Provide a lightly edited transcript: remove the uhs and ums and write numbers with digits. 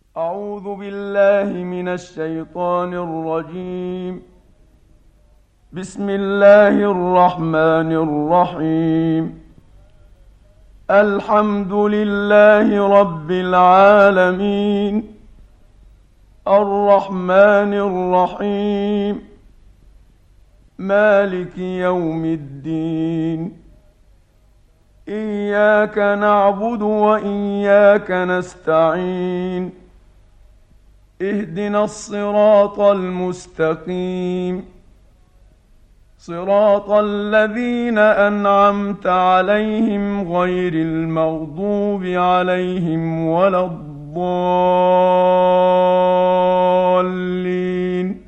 أعوذ بالله من الشيطان الرجيم. بسم الله الرحمن الرحيم. الحمد لله رب العالمين، الرحمن الرحيم، مالك يوم الدين. إياك نعبد وإياك نستعين. اهدنا الصراط المستقيم، صراط الذين أنعمت عليهم غير المغضوب عليهم ولا الضالين.